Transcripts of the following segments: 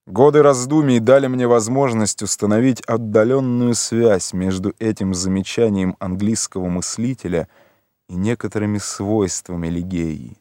Годы раздумий дали мне возможность установить отдаленную связь между этим замечанием английского мыслителя и некоторыми свойствами Лигеи.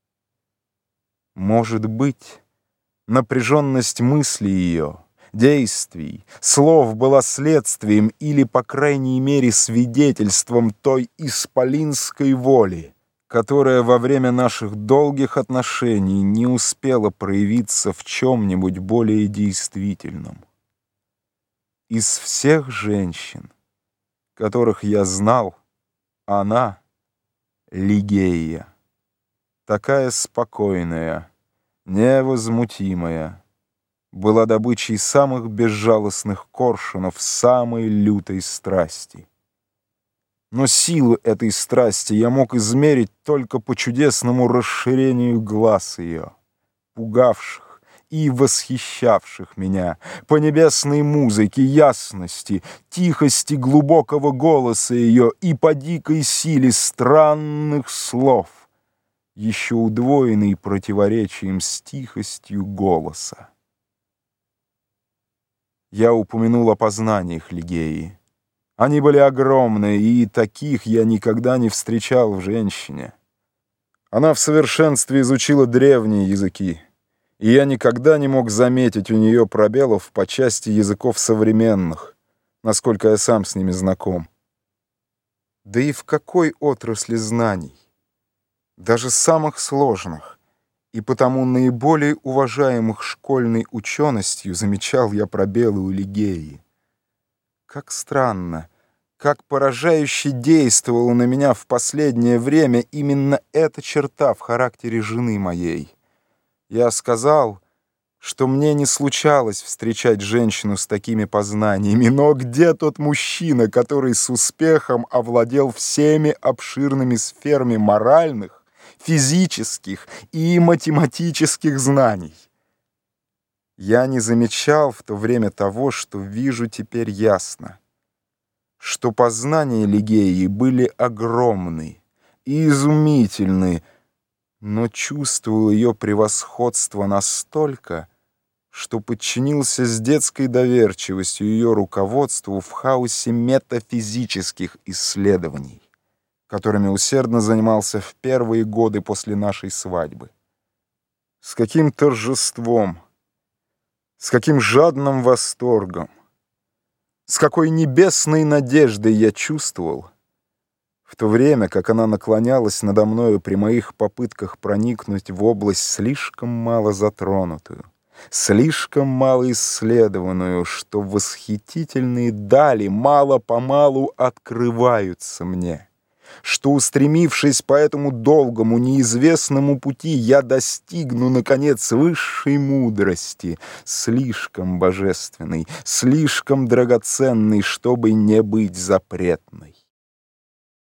Может быть, напряженность мысли ее, действий, слов была следствием или, по крайней мере, свидетельством той исполинской воли, которая во время наших долгих отношений не успела проявиться в чем-нибудь более действительном. Из всех женщин, которых я знал, она — Лигея, такая спокойная, невозмутимая, была добычей самых безжалостных коршунов самой лютой страсти. Но силу этой страсти я мог измерить только по чудесному расширению глаз ее, пугавших и восхищавших меня, по небесной музыке, ясности, тихости глубокого голоса ее и по дикой силе странных слов, еще удвоенной противоречием с тихостью голоса. Я упомянул о познаниях Лигеи. Они были огромные, и таких я никогда не встречал в женщине. Она в совершенстве изучила древние языки, и я никогда не мог заметить у нее пробелов по части языков современных, насколько я сам с ними знаком. Да и в какой отрасли знаний, даже самых сложных, и потому наиболее уважаемых школьной ученостью, замечал я пробелы у Лигеи. Как странно, как поражающе действовала на меня в последнее время именно эта черта в характере жены моей. Я сказал, что мне не случалось встречать женщину с такими познаниями, но где тот мужчина, который с успехом овладел всеми обширными сферами моральных, физических и математических знаний? Я не замечал в то время того, что вижу теперь ясно, что познания Лигеи были огромны и изумительны, но чувствовал ее превосходство настолько, что подчинился с детской доверчивостью ее руководству в хаосе метафизических исследований, которыми усердно занимался в первые годы после нашей свадьбы. С каким торжеством, с каким жадным восторгом, с какой небесной надеждой я чувствовал, в то время как она наклонялась надо мною при моих попытках проникнуть в область слишком мало затронутую, слишком мало исследованную, что восхитительные дали мало-помалу открываются мне, что, устремившись по этому долгому, неизвестному пути, я достигну, наконец, высшей мудрости, слишком божественной, слишком драгоценной, чтобы не быть запретной.